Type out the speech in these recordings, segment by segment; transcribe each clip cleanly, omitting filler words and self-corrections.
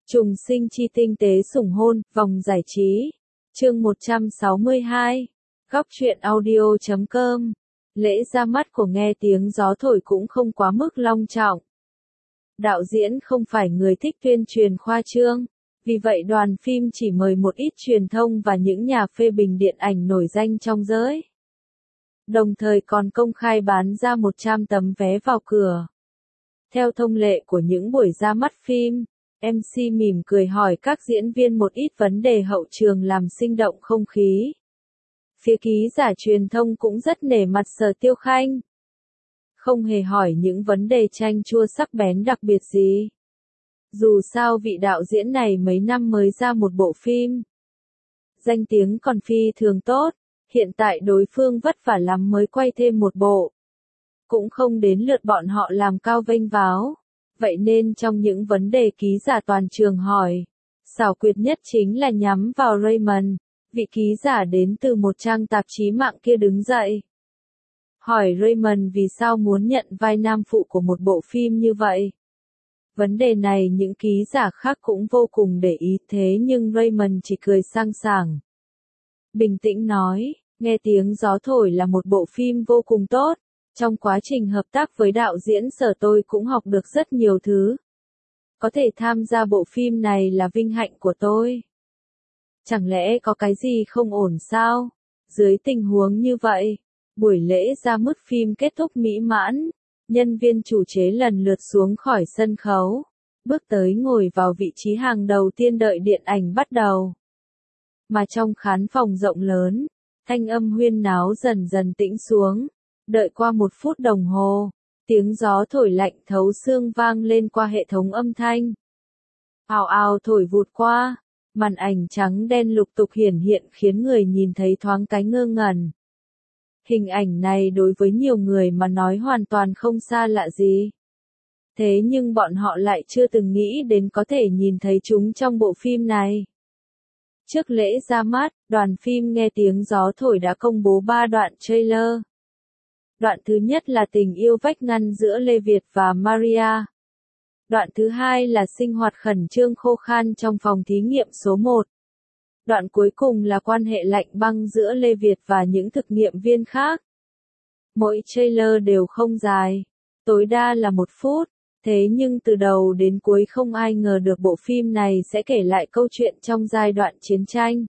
Trùng sinh chi tinh tế sủng hôn, vòng giải trí. Chương 162. Góc truyện audio.com. Lễ ra mắt của Nghe Tiếng Gió Thổi cũng không quá mức long trọng. Đạo diễn không phải người thích tuyên truyền khoa trương, vì vậy đoàn phim chỉ mời một ít truyền thông và những nhà phê bình điện ảnh nổi danh trong giới. Đồng thời còn công khai bán ra 100 tấm vé vào cửa. Theo thông lệ của những buổi ra mắt phim, MC mỉm cười hỏi các diễn viên một ít vấn đề hậu trường làm sinh động không khí. Phía ký giả truyền thông cũng rất nể mặt Sở Tiêu Khanh. Không hề hỏi những vấn đề chanh chua sắc bén đặc biệt gì. Dù sao vị đạo diễn này mấy năm mới ra một bộ phim. Danh tiếng còn phi thường tốt, hiện tại đối phương vất vả lắm mới quay thêm một bộ. Cũng không đến lượt bọn họ làm cao vênh váo. Vậy nên trong những vấn đề ký giả toàn trường hỏi, xảo quyệt nhất chính là nhắm vào Raymond, vị ký giả đến từ một trang tạp chí mạng kia đứng dậy. Hỏi Raymond vì sao muốn nhận vai nam phụ của một bộ phim như vậy. Vấn đề này những ký giả khác cũng vô cùng để ý thế nhưng Raymond chỉ cười sang sảng. Bình tĩnh nói, Nghe Tiếng Gió Thổi là một bộ phim vô cùng tốt. Trong quá trình hợp tác với đạo diễn Sở tôi cũng học được rất nhiều thứ. Có thể tham gia bộ phim này là vinh hạnh của tôi. Chẳng lẽ có cái gì không ổn sao? Dưới tình huống như vậy, buổi lễ ra mắt phim kết thúc mỹ mãn, nhân viên chủ chế lần lượt xuống khỏi sân khấu, bước tới ngồi vào vị trí hàng đầu tiên đợi điện ảnh bắt đầu. Mà trong khán phòng rộng lớn, thanh âm huyên náo dần dần tĩnh xuống. Đợi qua 1 phút đồng hồ, tiếng gió thổi lạnh thấu xương vang lên qua hệ thống âm thanh. Ào ào thổi vụt qua, màn ảnh trắng đen lục tục hiển hiện khiến người nhìn thấy thoáng cái ngơ ngẩn. Hình ảnh này đối với nhiều người mà nói hoàn toàn không xa lạ gì. Thế nhưng bọn họ lại chưa từng nghĩ đến có thể nhìn thấy chúng trong bộ phim này. Trước lễ ra mắt, đoàn phim Nghe Tiếng Gió Thổi đã công bố 3 đoạn trailer. Đoạn thứ nhất là tình yêu vách ngăn giữa Lê Việt và Maria. Đoạn thứ hai là sinh hoạt khẩn trương khô khan trong phòng thí nghiệm số 1. Đoạn cuối cùng là quan hệ lạnh băng giữa Lê Việt và những thực nghiệm viên khác. Mỗi trailer đều không dài, tối đa là 1 phút, thế nhưng từ đầu đến cuối không ai ngờ được bộ phim này sẽ kể lại câu chuyện trong giai đoạn chiến tranh.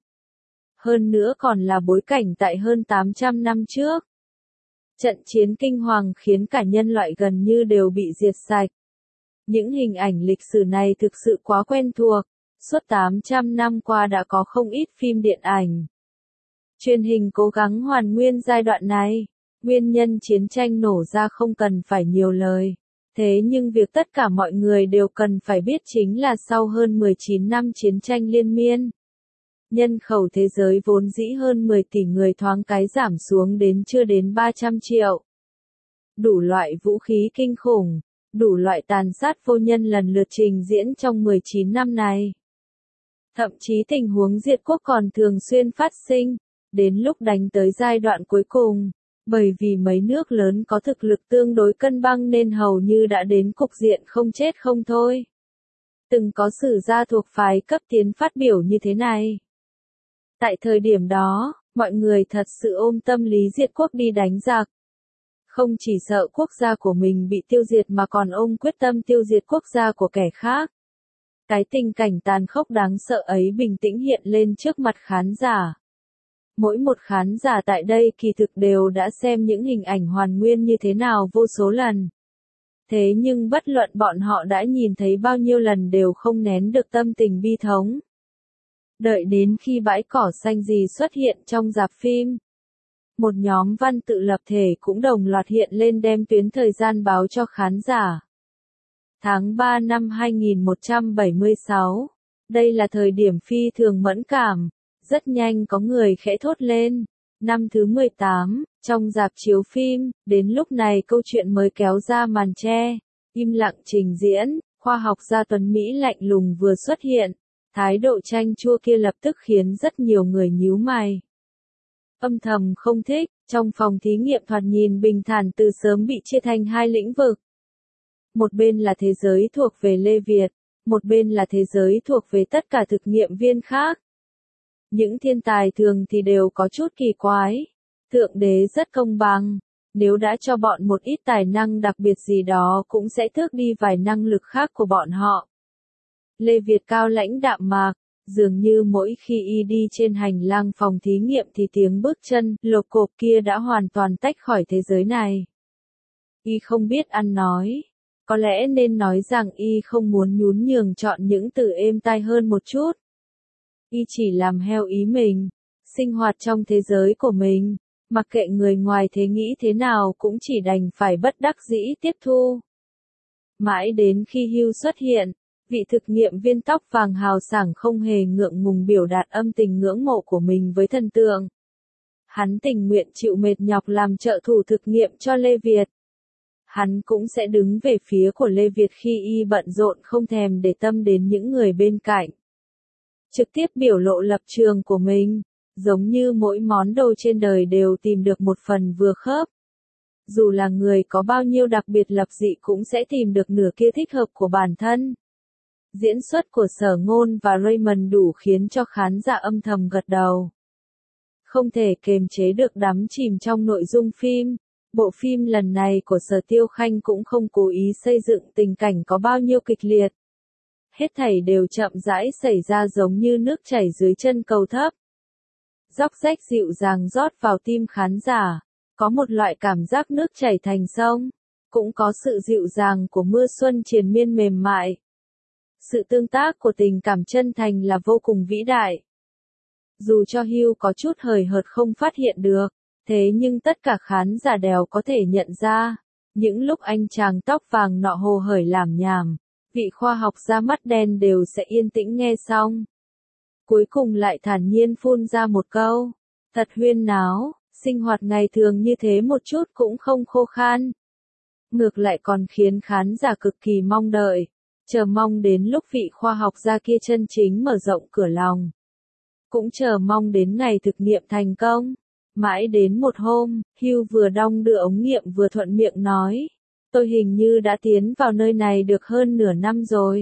Hơn nữa còn là bối cảnh tại hơn 800 năm trước. Trận chiến kinh hoàng khiến cả nhân loại gần như đều bị diệt sạch. Những hình ảnh lịch sử này thực sự quá quen thuộc, suốt 800 năm qua đã có không ít phim điện ảnh. Truyền hình cố gắng hoàn nguyên giai đoạn này, nguyên nhân chiến tranh nổ ra không cần phải nhiều lời. Thế nhưng việc tất cả mọi người đều cần phải biết chính là sau hơn 19 năm chiến tranh liên miên. Nhân khẩu thế giới vốn dĩ hơn 10 tỷ người thoáng cái giảm xuống đến chưa đến 300 triệu. Đủ loại vũ khí kinh khủng, đủ loại tàn sát vô nhân lần lượt trình diễn trong 19 năm này. Thậm chí tình huống diệt quốc còn thường xuyên phát sinh, đến lúc đánh tới giai đoạn cuối cùng, bởi vì mấy nước lớn có thực lực tương đối cân bằng nên hầu như đã đến cục diện không chết không thôi. Từng có sử gia thuộc phái cấp tiến phát biểu như thế này. Tại thời điểm đó, mọi người thật sự ôm tâm lý diệt quốc đi đánh giặc. Không chỉ sợ quốc gia của mình bị tiêu diệt mà còn ôm quyết tâm tiêu diệt quốc gia của kẻ khác. Cái tình cảnh tàn khốc đáng sợ ấy bình tĩnh hiện lên trước mặt khán giả. Mỗi một khán giả tại đây kỳ thực đều đã xem những hình ảnh hoàn nguyên như thế nào vô số lần. Thế nhưng bất luận bọn họ đã nhìn thấy bao nhiêu lần đều không nén được tâm tình bi thống. Đợi đến khi bãi cỏ xanh gì xuất hiện trong rạp phim. Một nhóm văn tự lập thể cũng đồng loạt hiện lên đem tuyến thời gian báo cho khán giả. Tháng 3 năm 2176. Đây là thời điểm phi thường mẫn cảm. Rất nhanh có người khẽ thốt lên. Năm thứ 18, trong rạp chiếu phim, đến lúc này câu chuyện mới kéo ra màn che. Im lặng trình diễn, khoa học gia Tuấn Mỹ lạnh lùng vừa xuất hiện. Thái độ chanh chua kia lập tức khiến rất nhiều người nhíu mày. Âm thầm không thích, trong phòng thí nghiệm thoạt nhìn bình thản từ sớm bị chia thành 2 lĩnh vực. Một bên là thế giới thuộc về Lê Việt, một bên là thế giới thuộc về tất cả thực nghiệm viên khác. Những thiên tài thường thì đều có chút kỳ quái. Thượng đế rất công bằng, nếu đã cho bọn một ít tài năng đặc biệt gì đó cũng sẽ tước đi vài năng lực khác của bọn họ. Lê Việt cao lãnh đạm mạc, dường như mỗi khi y đi trên hành lang phòng thí nghiệm thì tiếng bước chân lộp cộp kia đã hoàn toàn tách khỏi thế giới này. Y không biết ăn nói. Có lẽ nên nói rằng y không muốn nhún nhường chọn những từ êm tai hơn một chút. Y chỉ làm theo ý mình, sinh hoạt trong thế giới của mình, mặc kệ người ngoài thế nghĩ thế nào cũng chỉ đành phải bất đắc dĩ tiếp thu. Mãi đến khi Hugh xuất hiện, vị thực nghiệm viên tóc vàng hào sảng không hề ngượng ngùng biểu đạt âm tình ngưỡng mộ của mình với thần tượng. Hắn tình nguyện chịu mệt nhọc làm trợ thủ thực nghiệm cho Lê Việt. Hắn cũng sẽ đứng về phía của Lê Việt khi y bận rộn không thèm để tâm đến những người bên cạnh. Trực tiếp biểu lộ lập trường của mình, giống như mỗi món đồ trên đời đều tìm được một phần vừa khớp. Dù là người có bao nhiêu đặc biệt lập dị cũng sẽ tìm được nửa kia thích hợp của bản thân. Diễn xuất của Sở Ngôn và Raymond đủ khiến cho khán giả âm thầm gật đầu. Không thể kềm chế được đắm chìm trong nội dung phim. Bộ phim lần này của Sở Tiêu Khanh cũng không cố ý xây dựng tình cảnh có bao nhiêu kịch liệt. Hết thảy đều chậm rãi xảy ra giống như nước chảy dưới chân cầu thấp. Róc rách dịu dàng rót vào tim khán giả, có một loại cảm giác nước chảy thành sông, cũng có sự dịu dàng của mưa xuân triền miên mềm mại. Sự tương tác của tình cảm chân thành là vô cùng vĩ đại. Dù cho Hugh có chút hời hợt không phát hiện được, thế nhưng tất cả khán giả đều có thể nhận ra, những lúc anh chàng tóc vàng nọ hồ hởi làm nhảm, vị khoa học gia mắt đen đều sẽ yên tĩnh nghe xong. Cuối cùng lại thản nhiên phun ra một câu, thật huyên náo, sinh hoạt ngày thường như thế một chút cũng không khô khan. Ngược lại còn khiến khán giả cực kỳ mong đợi, chờ mong đến lúc vị khoa học gia kia chân chính mở rộng cửa lòng. Cũng chờ mong đến ngày thực nghiệm thành công. Mãi đến một hôm, Hugh vừa đong đưa ống nghiệm vừa thuận miệng nói, tôi hình như đã tiến vào nơi này được hơn nửa năm rồi.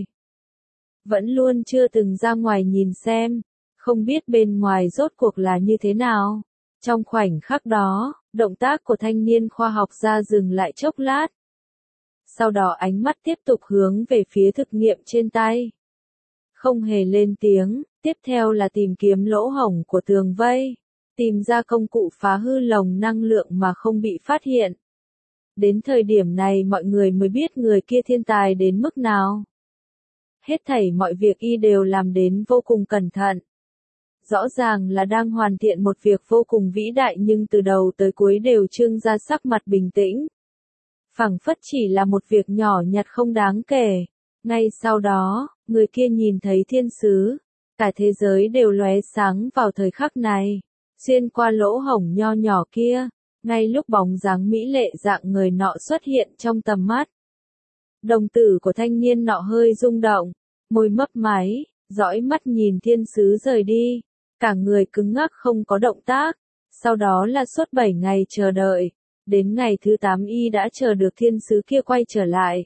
Vẫn luôn chưa từng ra ngoài nhìn xem, không biết bên ngoài rốt cuộc là như thế nào. Trong khoảnh khắc đó, động tác của thanh niên khoa học gia dừng lại chốc lát. Sau đó ánh mắt tiếp tục hướng về phía thực nghiệm trên tay. Không hề lên tiếng, tiếp theo là tìm kiếm lỗ hổng của tường vây. Tìm ra công cụ phá hư lồng năng lượng mà không bị phát hiện. Đến thời điểm này mọi người mới biết người kia thiên tài đến mức nào. Hết thảy mọi việc y đều làm đến vô cùng cẩn thận. Rõ ràng là đang hoàn thiện một việc vô cùng vĩ đại nhưng từ đầu tới cuối đều trưng ra sắc mặt bình tĩnh. Phảng phất chỉ là một việc nhỏ nhặt không đáng kể. Ngay sau đó, người kia nhìn thấy thiên sứ. Cả thế giới đều lóe sáng vào thời khắc này. Xuyên qua lỗ hổng nho nhỏ kia, ngay lúc bóng dáng mỹ lệ dạng người nọ xuất hiện trong tầm mắt. Đồng tử của thanh niên nọ hơi rung động, môi mấp máy, dõi mắt nhìn thiên sứ rời đi, cả người cứng ngắc không có động tác, sau đó là suốt 7 ngày chờ đợi, đến ngày thứ 8 y đã chờ được thiên sứ kia quay trở lại.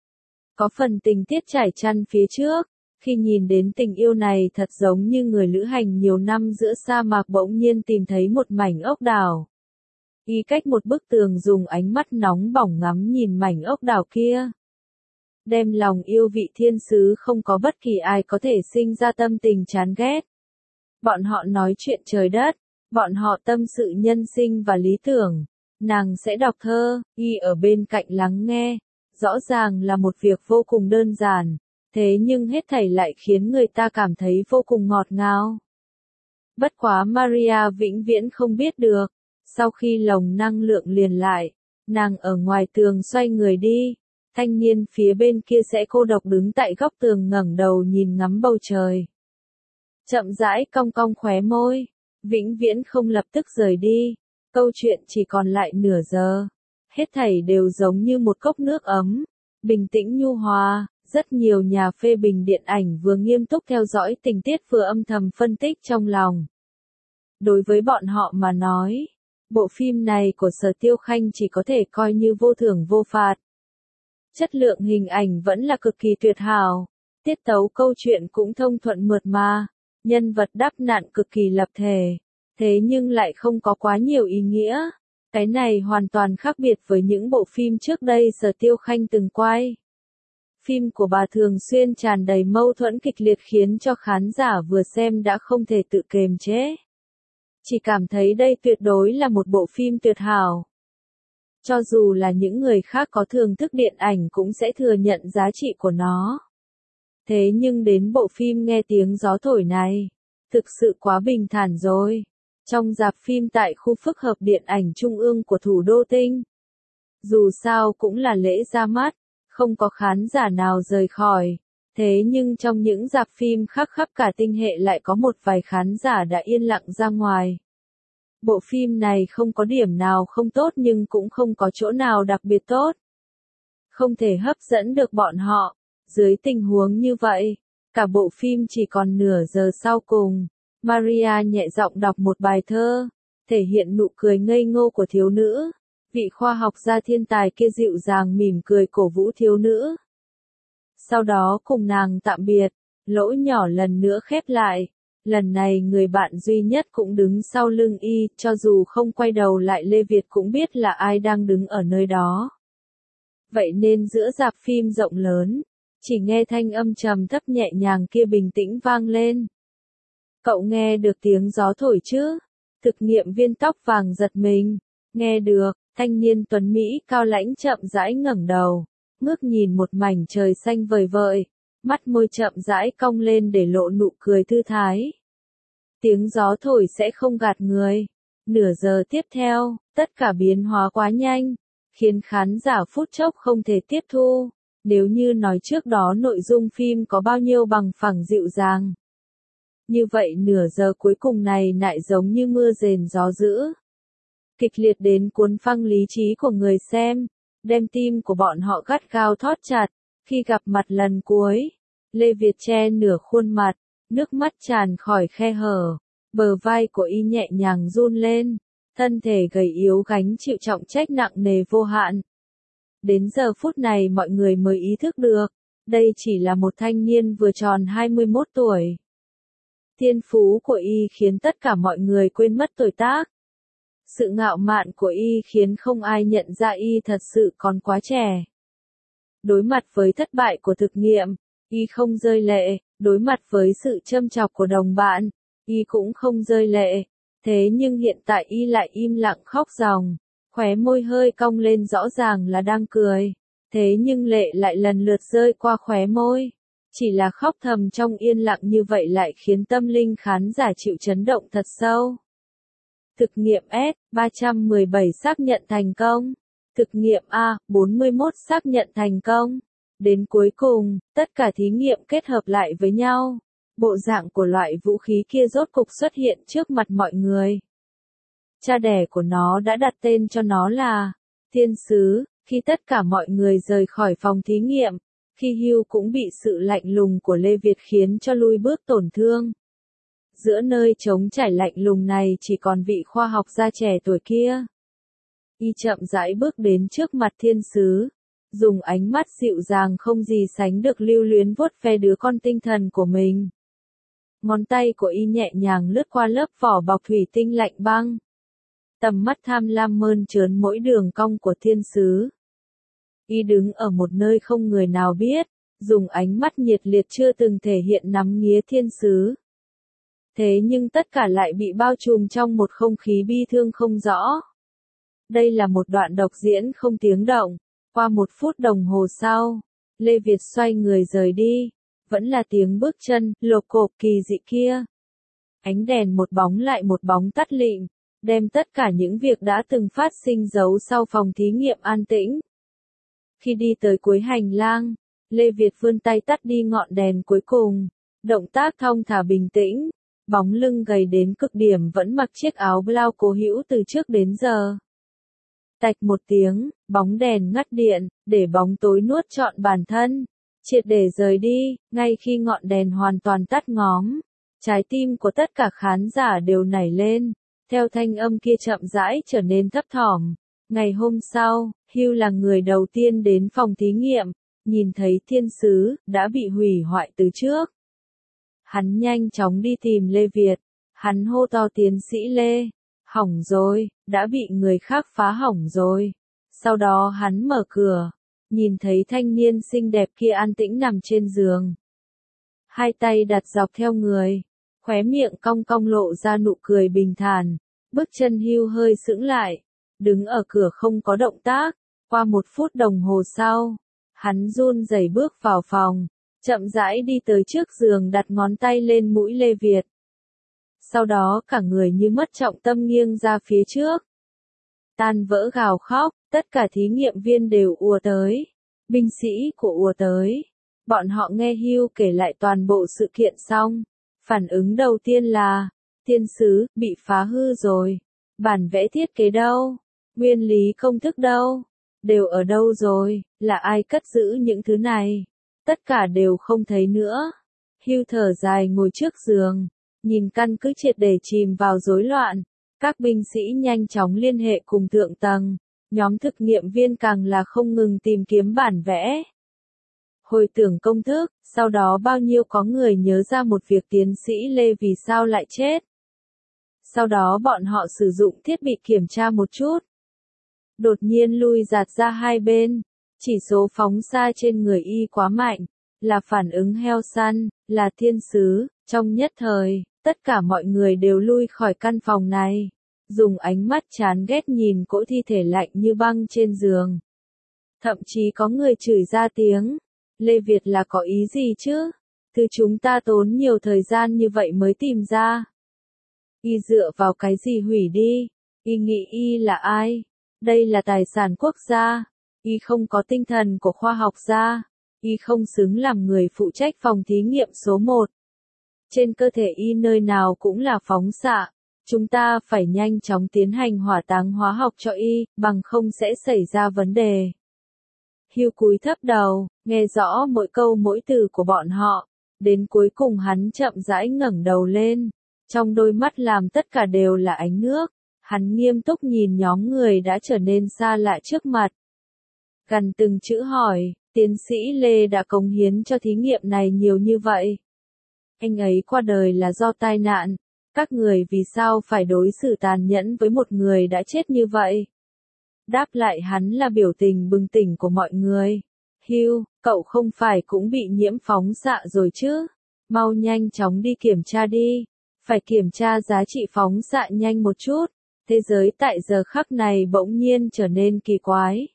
Có phần tình tiết trải chăn phía trước. Khi nhìn đến tình yêu này thật giống như người lữ hành nhiều năm giữa sa mạc bỗng nhiên tìm thấy một mảnh ốc đảo. Y cách một bức tường dùng ánh mắt nóng bỏng ngắm nhìn mảnh ốc đảo kia. Đem lòng yêu vị thiên sứ không có bất kỳ ai có thể sinh ra tâm tình chán ghét. Bọn họ nói chuyện trời đất, bọn họ tâm sự nhân sinh và lý tưởng. Nàng sẽ đọc thơ, y ở bên cạnh lắng nghe. Rõ ràng là một việc vô cùng đơn giản. Thế nhưng hết thảy lại khiến người ta cảm thấy vô cùng ngọt ngào. Bất quá Maria vĩnh viễn không biết được, sau khi lồng năng lượng liền lại, nàng ở ngoài tường xoay người đi, thanh niên phía bên kia sẽ cô độc đứng tại góc tường ngẩng đầu nhìn ngắm bầu trời. Chậm rãi cong cong khóe môi, vĩnh viễn không lập tức rời đi, câu chuyện chỉ còn lại nửa giờ. Hết thảy đều giống như một cốc nước ấm, bình tĩnh nhu hòa. Rất nhiều nhà phê bình điện ảnh vừa nghiêm túc theo dõi tình tiết vừa âm thầm phân tích trong lòng. Đối với bọn họ mà nói, bộ phim này của Sở Tiêu Khanh chỉ có thể coi như vô thưởng vô phạt. Chất lượng hình ảnh vẫn là cực kỳ tuyệt hảo, tiết tấu câu chuyện cũng thông thuận mượt mà, nhân vật đắp nặn cực kỳ lập thể, thế nhưng lại không có quá nhiều ý nghĩa. Cái này hoàn toàn khác biệt với những bộ phim trước đây Sở Tiêu Khanh từng quay. Phim của bà thường xuyên tràn đầy mâu thuẫn kịch liệt khiến cho khán giả vừa xem đã không thể tự kiềm chế. Chỉ cảm thấy đây tuyệt đối là một bộ phim tuyệt hảo. Cho dù là những người khác có thưởng thức điện ảnh cũng sẽ thừa nhận giá trị của nó. Thế nhưng đến bộ phim Nghe Tiếng Gió Thổi này, thực sự quá bình thản rồi. Trong rạp phim tại khu phức hợp điện ảnh trung ương của thủ đô Tinh. Dù sao cũng là lễ ra mắt, không có khán giả nào rời khỏi. Thế nhưng trong những rạp phim khác khắp cả tinh hệ lại có một vài khán giả đã yên lặng ra ngoài. Bộ phim này không có điểm nào không tốt nhưng cũng không có chỗ nào đặc biệt tốt. Không thể hấp dẫn được bọn họ. Dưới tình huống như vậy, cả bộ phim chỉ còn nửa giờ sau cùng, Maria nhẹ giọng đọc một bài thơ, thể hiện nụ cười ngây ngô của thiếu nữ. Vị khoa học gia thiên tài kia dịu dàng mỉm cười cổ vũ thiếu nữ. Sau đó cùng nàng tạm biệt, lỗ nhỏ lần nữa khép lại. Lần này người bạn duy nhất cũng đứng sau lưng y, cho dù không quay đầu lại Lê Việt cũng biết là ai đang đứng ở nơi đó. Vậy nên giữa rạp phim rộng lớn, chỉ nghe thanh âm trầm thấp nhẹ nhàng kia bình tĩnh vang lên. Cậu nghe được tiếng gió thổi chứ? Thực nghiệm viên tóc vàng giật mình. Nghe được, thanh niên tuấn Mỹ cao lãnh chậm rãi ngẩng đầu, ngước nhìn một mảnh trời xanh vời vợi, mắt môi chậm rãi cong lên để lộ nụ cười thư thái. Tiếng gió thổi sẽ không gạt người. Nửa giờ tiếp theo, tất cả biến hóa quá nhanh, khiến khán giả phút chốc không thể tiếp thu. Nếu như nói trước đó nội dung phim có bao nhiêu bằng phẳng dịu dàng. Như vậy nửa giờ cuối cùng này lại giống như mưa rền gió dữ. Kịch liệt đến cuốn phăng lý trí của người xem, đem tim của bọn họ gắt gao thót chặt. Khi gặp mặt lần cuối, Lê Việt che nửa khuôn mặt, nước mắt tràn khỏi khe hở, bờ vai của y nhẹ nhàng run lên, thân thể gầy yếu gánh chịu trọng trách nặng nề vô hạn. Đến giờ phút này mọi người mới ý thức được, đây chỉ là một thanh niên vừa tròn 21 tuổi. Thiên phú của y khiến tất cả mọi người quên mất tuổi tác. Sự ngạo mạn của y khiến không ai nhận ra y thật sự còn quá trẻ. Đối mặt với thất bại của thực nghiệm, y không rơi lệ, đối mặt với sự châm chọc của đồng bạn, y cũng không rơi lệ. Thế nhưng hiện tại y lại im lặng khóc ròng, khóe môi hơi cong lên rõ ràng là đang cười. Thế nhưng lệ lại lần lượt rơi qua khóe môi. Chỉ là khóc thầm trong yên lặng như vậy lại khiến tâm linh khán giả chịu chấn động thật sâu. Thực nghiệm S-317 xác nhận thành công. Thực nghiệm A-41 xác nhận thành công. Đến cuối cùng, tất cả thí nghiệm kết hợp lại với nhau. Bộ dạng của loại vũ khí kia rốt cục xuất hiện trước mặt mọi người. Cha đẻ của nó đã đặt tên cho nó là Thiên Sứ. Khi tất cả mọi người rời khỏi phòng thí nghiệm, khi Hugh cũng bị sự lạnh lùng của Lê Việt khiến cho lui bước tổn thương. Giữa nơi trống trải lạnh lùng này chỉ còn vị khoa học gia trẻ tuổi kia. Y chậm rãi bước đến trước mặt Thiên Sứ, dùng ánh mắt dịu dàng không gì sánh được lưu luyến vuốt ve đứa con tinh thần của mình. Ngón tay của y nhẹ nhàng lướt qua lớp vỏ bọc thủy tinh lạnh băng. Tầm mắt tham lam mơn trớn mỗi đường cong của Thiên Sứ. Y đứng ở một nơi không người nào biết, dùng ánh mắt nhiệt liệt chưa từng thể hiện nắm nghía Thiên Sứ. Thế nhưng tất cả lại bị bao trùm trong một không khí bi thương không rõ. Đây là một đoạn đọc diễn không tiếng động. Qua 1 phút đồng hồ sau, Lê Việt xoay người rời đi. Vẫn là tiếng bước chân, lộp cộp kỳ dị kia. Ánh đèn một bóng lại một bóng tắt lịm, đem tất cả những việc đã từng phát sinh giấu sau phòng thí nghiệm an tĩnh. Khi đi tới cuối hành lang, Lê Việt vươn tay tắt đi ngọn đèn cuối cùng. Động tác thong thả bình tĩnh, bóng lưng gầy đến cực điểm vẫn mặc chiếc áo blau cố hữu từ trước đến giờ. Tạch một tiếng, bóng đèn ngắt điện, để bóng tối nuốt trọn bản thân. Triệt để rời đi, ngay khi ngọn đèn hoàn toàn tắt ngóm. Trái tim của tất cả khán giả đều nảy lên, theo thanh âm kia chậm rãi trở nên thấp thỏm. Ngày hôm sau, Hugh là người đầu tiên đến phòng thí nghiệm, nhìn thấy thiên sứ, đã bị hủy hoại từ trước. Hắn nhanh chóng đi tìm Lê Việt, hắn hô to tiến sĩ Lê, hỏng rồi, đã bị người khác phá hỏng rồi. Sau đó hắn mở cửa, nhìn thấy thanh niên xinh đẹp kia an tĩnh nằm trên giường. Hai tay đặt dọc theo người, khóe miệng cong cong lộ ra nụ cười bình thản, bước chân Hugh hơi sững lại, đứng ở cửa không có động tác. Qua 1 phút đồng hồ sau, hắn run rẩy bước vào phòng, chậm rãi đi tới trước giường đặt ngón tay lên mũi Lê Việt. Sau đó cả người như mất trọng tâm nghiêng ra phía trước. Tan vỡ gào khóc, tất cả thí nghiệm viên đều ùa tới, binh sĩ của ùa tới. Bọn họ nghe Hugh kể lại toàn bộ sự kiện xong, phản ứng đầu tiên là, thiên sứ, bị phá hư rồi, bản vẽ thiết kế đâu, nguyên lý công thức đâu, đều ở đâu rồi, là ai cất giữ những thứ này, tất cả đều không thấy nữa. Hugh thở dài ngồi trước giường, nhìn căn cứ triệt để chìm vào rối loạn, các binh sĩ nhanh chóng liên hệ cùng thượng tầng, nhóm thực nghiệm viên càng là không ngừng tìm kiếm bản vẽ. Hồi tưởng công thức, sau đó bao nhiêu có người nhớ ra một việc tiến sĩ Lê vì sao lại chết. Sau đó bọn họ sử dụng thiết bị kiểm tra một chút. Đột nhiên lui giạt ra hai bên, chỉ số phóng xa trên người y quá mạnh, là phản ứng heo săn, là thiên sứ, trong nhất thời, tất cả mọi người đều lui khỏi căn phòng này, dùng ánh mắt chán ghét nhìn cỗ thi thể lạnh như băng trên giường. Thậm chí có người chửi ra tiếng, Lê Việt là có ý gì chứ? Thứ chúng ta tốn nhiều thời gian như vậy mới tìm ra. Y dựa vào cái gì hủy đi? Y nghĩ y là ai? Đây là tài sản quốc gia. Y không có tinh thần của khoa học gia. Y không xứng làm người phụ trách phòng thí nghiệm số 1. Trên cơ thể y nơi nào cũng là phóng xạ. Chúng ta phải nhanh chóng tiến hành hỏa táng hóa học cho y, bằng không sẽ xảy ra vấn đề. Hugh cúi thấp đầu, nghe rõ mỗi câu mỗi từ của bọn họ. Đến cuối cùng hắn chậm rãi ngẩng đầu lên. Trong đôi mắt làm tất cả đều là ánh nước. Hắn nghiêm túc nhìn nhóm người đã trở nên xa lạ trước mặt. Gần từng chữ hỏi, tiến sĩ Lê đã cống hiến cho thí nghiệm này nhiều như vậy. Anh ấy qua đời là do tai nạn. Các người vì sao phải đối xử tàn nhẫn với một người đã chết như vậy? Đáp lại hắn là biểu tình bừng tỉnh của mọi người. Hugh, cậu không phải cũng bị nhiễm phóng xạ rồi chứ? Mau nhanh chóng đi kiểm tra đi. Phải kiểm tra giá trị phóng xạ nhanh một chút. Thế giới tại giờ khắc này bỗng nhiên trở nên kỳ quái.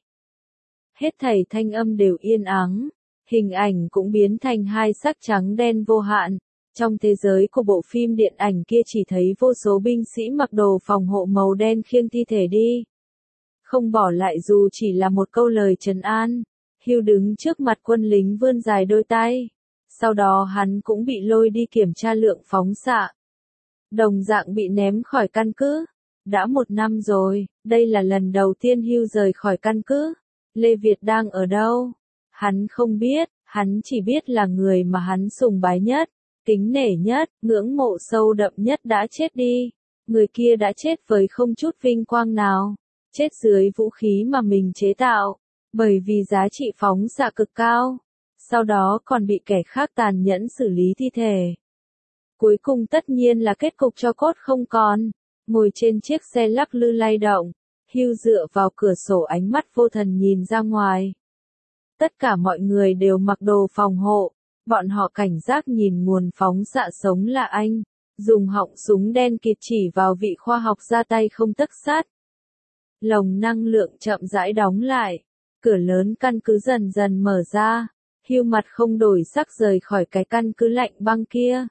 Hết thảy thanh âm đều yên ắng. Hình ảnh cũng biến thành hai sắc trắng đen vô hạn. Trong thế giới của bộ phim điện ảnh kia chỉ thấy vô số binh sĩ mặc đồ phòng hộ màu đen khiêng thi thể đi. Không bỏ lại dù chỉ là một câu lời trấn an. Hugh đứng trước mặt quân lính vươn dài đôi tay. Sau đó hắn cũng bị lôi đi kiểm tra lượng phóng xạ. Đồng dạng bị ném khỏi căn cứ. Đã 1 năm rồi, đây là lần đầu tiên Hugh rời khỏi căn cứ. Lê Việt đang ở đâu? Hắn không biết, hắn chỉ biết là người mà hắn sùng bái nhất, kính nể nhất, ngưỡng mộ sâu đậm nhất đã chết đi. Người kia đã chết với không chút vinh quang nào. Chết dưới vũ khí mà mình chế tạo, bởi vì giá trị phóng xạ cực cao. Sau đó còn bị kẻ khác tàn nhẫn xử lý thi thể. Cuối cùng tất nhiên là kết cục cho cốt không còn. Ngồi trên chiếc xe lắc lư lay động, Hugh dựa vào cửa sổ ánh mắt vô thần nhìn ra ngoài. Tất cả mọi người đều mặc đồ phòng hộ, bọn họ cảnh giác nhìn nguồn phóng xạ sống là anh, dùng họng súng đen kịt chỉ vào vị khoa học ra tay không tấc sắt. Lồng năng lượng chậm rãi đóng lại, cửa lớn căn cứ dần dần mở ra, Hugh mặt không đổi sắc rời khỏi cái căn cứ lạnh băng kia.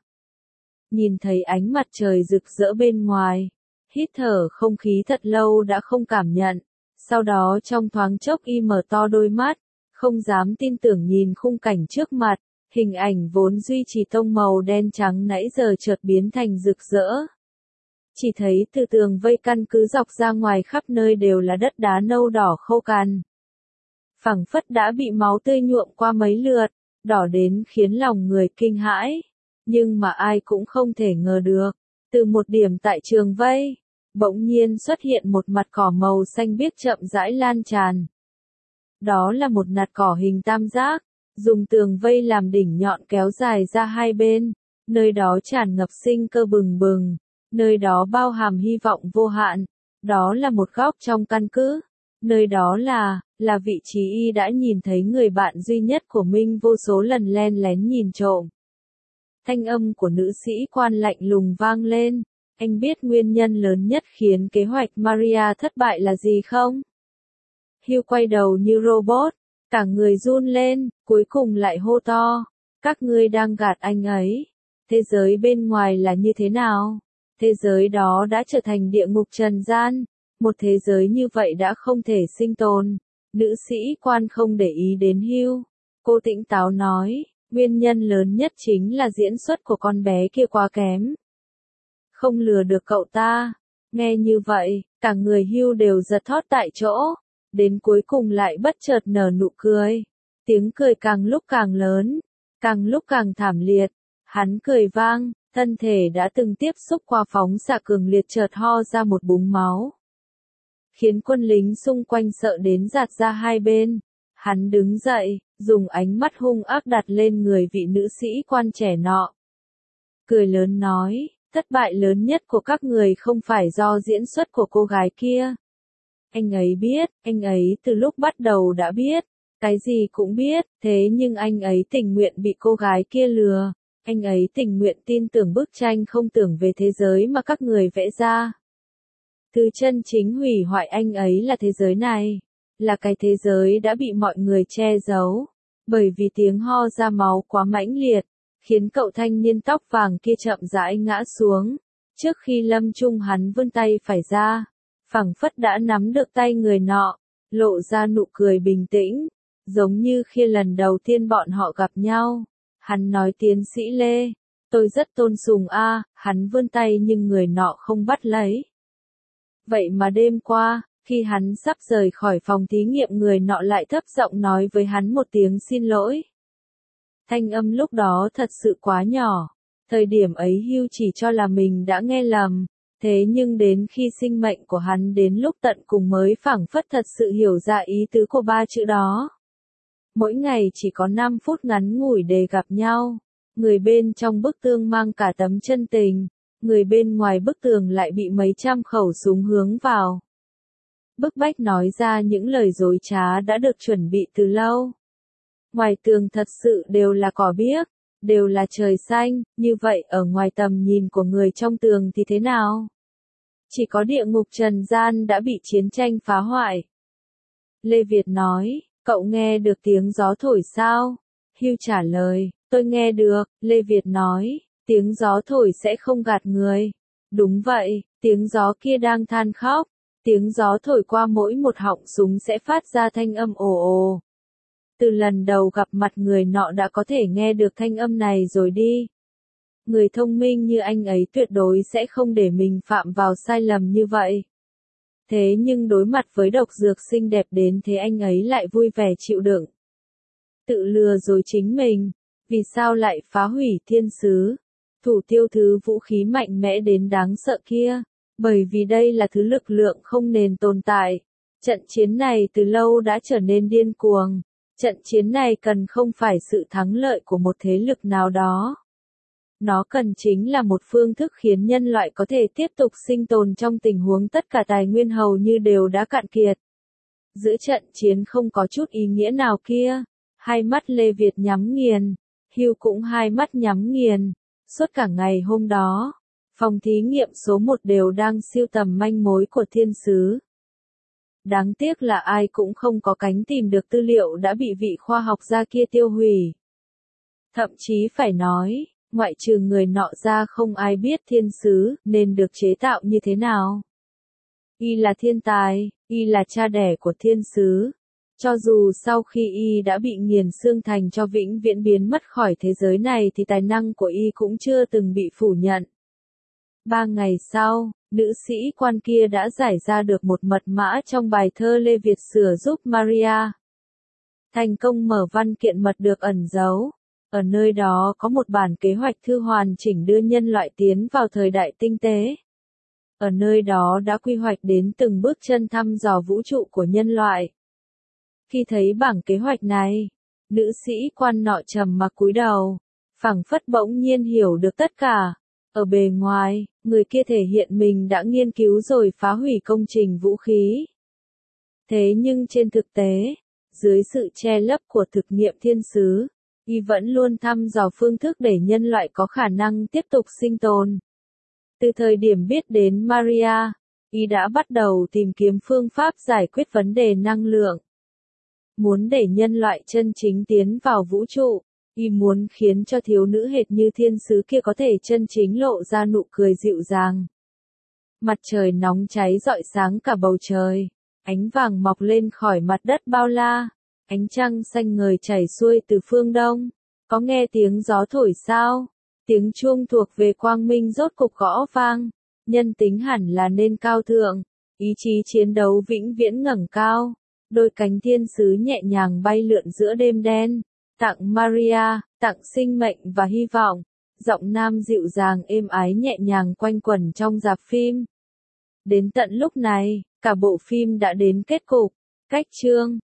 Nhìn thấy ánh mặt trời rực rỡ bên ngoài, hít thở không khí thật lâu đã không cảm nhận, sau đó trong thoáng chốc y mở to đôi mắt, không dám tin tưởng nhìn khung cảnh trước mặt, hình ảnh vốn duy trì tông màu đen trắng nãy giờ chợt biến thành rực rỡ. Chỉ thấy từ tường vây căn cứ dọc ra ngoài khắp nơi đều là đất đá nâu đỏ khô cằn. Phảng phất đã bị máu tươi nhuộm qua mấy lượt, đỏ đến khiến lòng người kinh hãi. Nhưng mà ai cũng không thể ngờ được, từ một điểm tại trường vây, bỗng nhiên xuất hiện một mặt cỏ màu xanh biếc chậm rãi lan tràn. Đó là một nạt cỏ hình tam giác, dùng tường vây làm đỉnh nhọn kéo dài ra hai bên, nơi đó tràn ngập sinh cơ bừng bừng, nơi đó bao hàm hy vọng vô hạn, đó là một góc trong căn cứ, nơi đó là vị trí y đã nhìn thấy người bạn duy nhất của Minh vô số lần len lén nhìn trộm. Thanh âm của nữ sĩ quan lạnh lùng vang lên, anh biết nguyên nhân lớn nhất khiến kế hoạch Maria thất bại là gì không? Hugh quay đầu như robot, cả người run lên, cuối cùng lại hô to, các ngươi đang gạt anh ấy. Thế giới bên ngoài là như thế nào? Thế giới đó đã trở thành địa ngục trần gian, một thế giới như vậy đã không thể sinh tồn. Nữ sĩ quan không để ý đến Hugh, cô tỉnh táo nói, nguyên nhân lớn nhất chính là diễn xuất của con bé kia quá kém. Không lừa được cậu ta. Nghe như vậy, cả người Hugh đều giật thót tại chỗ, đến cuối cùng lại bất chợt nở nụ cười. Tiếng cười càng lúc càng lớn, càng lúc càng thảm liệt. Hắn cười vang, thân thể đã từng tiếp xúc qua phóng xạ cường liệt chợt ho ra một búng máu, khiến quân lính xung quanh sợ đến giạt ra hai bên. Hắn đứng dậy, dùng ánh mắt hung ác đặt lên người vị nữ sĩ quan trẻ nọ. Cười lớn nói, thất bại lớn nhất của các người không phải do diễn xuất của cô gái kia. Anh ấy biết, anh ấy từ lúc bắt đầu đã biết, cái gì cũng biết, thế nhưng anh ấy tình nguyện bị cô gái kia lừa. Anh ấy tình nguyện tin tưởng bức tranh không tưởng về thế giới mà các người vẽ ra. Thứ chân chính hủy hoại anh ấy là thế giới này, là cái thế giới đã bị mọi người che giấu, bởi vì tiếng ho ra máu quá mãnh liệt, khiến cậu thanh niên tóc vàng kia chậm rãi ngã xuống. Trước khi lâm chung hắn vươn tay phải ra, phảng phất đã nắm được tay người nọ, lộ ra nụ cười bình tĩnh, giống như khi lần đầu tiên bọn họ gặp nhau. Hắn nói tiến sĩ Lê, tôi rất tôn sùng a. Hắn vươn tay nhưng người nọ không bắt lấy. Vậy mà đêm qua, khi hắn sắp rời khỏi phòng thí nghiệm người nọ lại thấp giọng nói với hắn một tiếng xin lỗi. Thanh âm lúc đó thật sự quá nhỏ, thời điểm ấy Hugh chỉ cho là mình đã nghe lầm, thế nhưng đến khi sinh mệnh của hắn đến lúc tận cùng mới phảng phất thật sự hiểu ra ý tứ của ba chữ đó. Mỗi ngày chỉ có 5 phút ngắn ngủi để gặp nhau, người bên trong bức tường mang cả tấm chân tình, người bên ngoài bức tường lại bị mấy trăm khẩu súng hướng vào. Bức bách nói ra những lời dối trá đã được chuẩn bị từ lâu. Ngoài tường thật sự đều là cỏ biếc, đều là trời xanh, như vậy ở ngoài tầm nhìn của người trong tường thì thế nào? Chỉ có địa ngục trần gian đã bị chiến tranh phá hoại. Lê Việt nói, cậu nghe được tiếng gió thổi sao? Hugh trả lời, tôi nghe được. Lê Việt nói, tiếng gió thổi sẽ không gạt người. Đúng vậy, tiếng gió kia đang than khóc. Tiếng gió thổi qua mỗi một họng súng sẽ phát ra thanh âm ồ ồ. Từ lần đầu gặp mặt người nọ đã có thể nghe được thanh âm này rồi đi. Người thông minh như anh ấy tuyệt đối sẽ không để mình phạm vào sai lầm như vậy. Thế nhưng đối mặt với độc dược xinh đẹp đến thế anh ấy lại vui vẻ chịu đựng. Tự lừa dối chính mình, vì sao lại phá hủy thiên sứ, thủ tiêu thứ vũ khí mạnh mẽ đến đáng sợ kia, bởi vì đây là thứ lực lượng không nên tồn tại. Trận chiến này từ lâu đã trở nên điên cuồng, trận chiến này cần không phải sự thắng lợi của một thế lực nào đó. Nó cần chính là một phương thức khiến nhân loại có thể tiếp tục sinh tồn trong tình huống tất cả tài nguyên hầu như đều đã cạn kiệt. Giữa trận chiến không có chút ý nghĩa nào kia, hai mắt Lê Việt nhắm nghiền, Hugh cũng hai mắt nhắm nghiền. Suốt cả ngày hôm đó, phòng thí nghiệm số 1 đều đang sưu tầm manh mối của thiên sứ. Đáng tiếc là ai cũng không có cánh tìm được tư liệu đã bị vị khoa học gia kia tiêu hủy. Thậm chí phải nói, ngoại trừ người nọ ra không ai biết thiên sứ nên được chế tạo như thế nào. Y là thiên tài, Y là cha đẻ của thiên sứ. Cho dù sau khi Y đã bị nghiền xương thành cho vĩnh viễn biến mất khỏi thế giới này thì tài năng của Y cũng chưa từng bị phủ nhận. 3 ngày sau, nữ sĩ quan kia đã giải ra được một mật mã trong bài thơ Lê Việt sửa giúp Maria. Thành công mở văn kiện mật được ẩn giấu. Ở nơi đó có một bản kế hoạch thư hoàn chỉnh đưa nhân loại tiến vào thời đại tinh tế. Ở nơi đó đã quy hoạch đến từng bước chân thăm dò vũ trụ của nhân loại. Khi thấy bảng kế hoạch này, Nữ sĩ quan nọ trầm mặc cúi đầu, phảng phất bỗng nhiên hiểu được tất cả. Ở bề ngoài, người kia thể hiện mình đã nghiên cứu rồi phá hủy công trình vũ khí. Thế nhưng trên thực tế, dưới sự che lấp của thực nghiệm thiên sứ, y vẫn luôn thăm dò phương thức để nhân loại có khả năng tiếp tục sinh tồn. Từ thời điểm biết đến Maria, y đã bắt đầu tìm kiếm phương pháp giải quyết vấn đề năng lượng. Muốn để nhân loại chân chính tiến vào vũ trụ, y muốn khiến cho thiếu nữ hệt như thiên sứ kia có thể chân chính lộ ra nụ cười dịu dàng. Mặt trời nóng cháy rọi sáng cả bầu trời, ánh vàng mọc lên khỏi mặt đất bao la, ánh trăng xanh ngời chảy xuôi từ phương đông. Có nghe tiếng gió thổi sao? Tiếng chuông thuộc về quang minh rốt cục gõ vang. Nhân tính hẳn là nên cao thượng, ý chí chiến đấu vĩnh viễn ngẩng cao. Đôi cánh thiên sứ nhẹ nhàng bay lượn giữa đêm đen, tặng Maria, tặng sinh mệnh và hy vọng. Giọng nam dịu dàng êm ái nhẹ nhàng quanh quẩn trong rạp phim. Đến tận lúc này, cả bộ phim đã đến kết cục. Cách chương